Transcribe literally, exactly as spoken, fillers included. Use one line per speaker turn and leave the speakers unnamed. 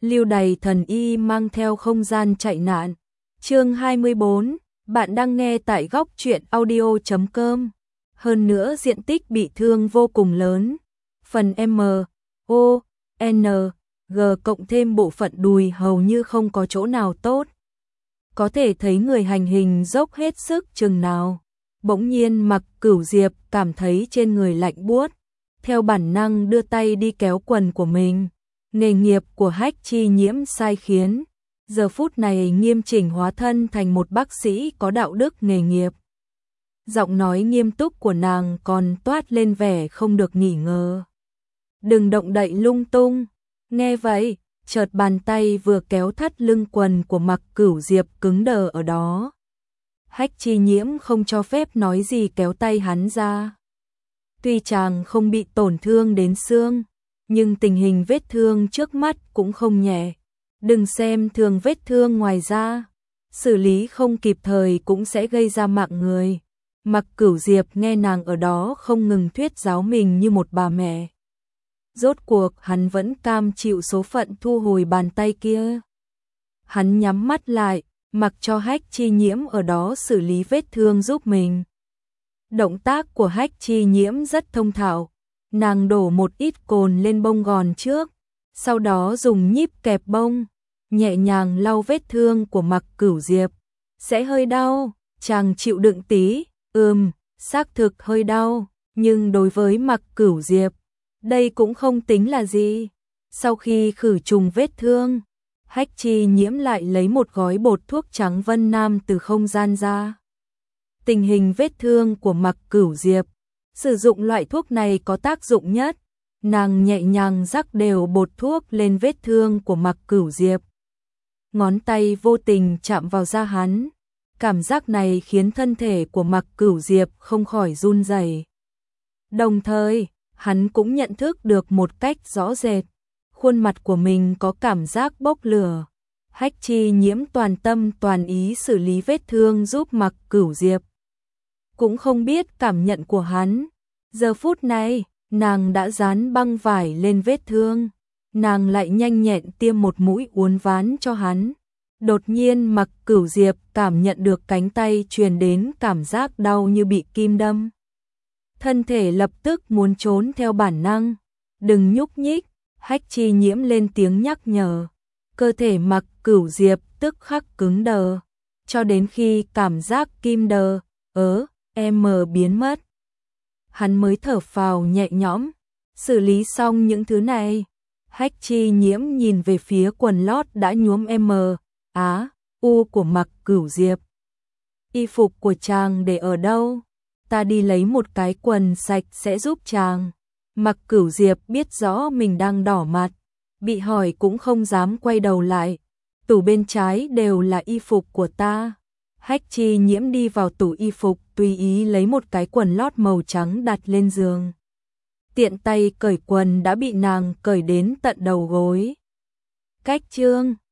Lưu Đày thần y mang theo không gian chạy nạn. Chương hai mươi bốn, bạn đang nghe tại góc truyện audio chấm com. Hơn nữa diện tích bị thương vô cùng lớn. Phần M, O, N, G cộng thêm bộ phận đùi hầu như không có chỗ nào tốt. Có thể thấy người hành hình dốc hết sức chừng nào. Bỗng nhiên Mặc Cửu Diệp cảm thấy trên người lạnh buốt, theo bản năng đưa tay đi kéo quần của mình. Nghề nghiệp của Hách Chi Nhiễm sai khiến, giờ phút này nghiêm chỉnh hóa thân thành một bác sĩ có đạo đức nghề nghiệp. Giọng nói nghiêm túc của nàng còn toát lên vẻ không được nghỉ ngờ. Đừng động đậy lung tung. Nghe vậy, chợt bàn tay vừa kéo thắt lưng quần của Mặc Cửu Diệp cứng đờ ở đó. Hách Chi Nhiễm không cho phép nói gì kéo tay hắn ra. Tuy chàng không bị tổn thương đến xương, nhưng tình hình vết thương trước mắt cũng không nhẹ. Đừng xem thường vết thương ngoài da, xử lý không kịp thời cũng sẽ gây ra mạng người. Mặc Cửu Diệp nghe nàng ở đó không ngừng thuyết giáo mình như một bà mẹ. Rốt cuộc hắn vẫn cam chịu số phận thu hồi bàn tay kia. Hắn nhắm mắt lại, mặc cho Hách Chi Nhiễm ở đó xử lý vết thương giúp mình. Động tác của Hách Chi Nhiễm rất thông thạo. Nàng đổ một ít cồn lên bông gòn trước, sau đó dùng nhíp kẹp bông, nhẹ nhàng lau vết thương của Mặc Cửu Diệp. Sẽ hơi đau, chàng chịu đựng tí. Ừm, xác thực hơi đau, nhưng đối với Mặc Cửu Diệp, đây cũng không tính là gì. Sau khi khử trùng vết thương, Hách Chi Nhiễm lại lấy một gói bột thuốc trắng Vân Nam từ không gian ra. Tình hình vết thương của Mặc Cửu Diệp, sử dụng loại thuốc này có tác dụng nhất. Nàng nhẹ nhàng rắc đều bột thuốc lên vết thương của Mặc Cửu Diệp. Ngón tay vô tình chạm vào da hắn. Cảm giác này khiến thân thể của Mặc Cửu Diệp không khỏi run rẩy. Đồng thời, hắn cũng nhận thức được một cách rõ rệt, khuôn mặt của mình có cảm giác bốc lửa. Hách Chi Nhiễm toàn tâm toàn ý xử lý vết thương giúp Mặc Cửu Diệp. Cũng không biết cảm nhận của hắn. Giờ phút này, nàng đã dán băng vải lên vết thương. Nàng lại nhanh nhẹn tiêm một mũi uốn ván cho hắn. Đột nhiên Mặc Cửu Diệp cảm nhận được cánh tay truyền đến cảm giác đau như bị kim đâm. Thân thể lập tức muốn trốn theo bản năng. Đừng nhúc nhích, Hách Chi Nhiễm lên tiếng nhắc nhở. Cơ thể Mặc Cửu Diệp tức khắc cứng đờ, cho đến khi cảm giác kim đờ, ớ, em biến mất. Hắn mới thở phào nhẹ nhõm, xử lý xong những thứ này. Hách Chi Nhiễm nhìn về phía quần lót đã nhuốm M, Á, U của Mặc Cửu Diệp. Y phục của chàng để ở đâu? Ta đi lấy một cái quần sạch sẽ giúp chàng. Mặc Cửu Diệp biết rõ mình đang đỏ mặt, bị hỏi cũng không dám quay đầu lại. Tủ bên trái đều là y phục của ta. Hách Chi Nhiễm đi vào tủ y phục, tùy ý lấy một cái quần lót màu trắng đặt lên giường. Tiện tay cởi quần đã bị nàng cởi đến tận đầu gối. Cách chương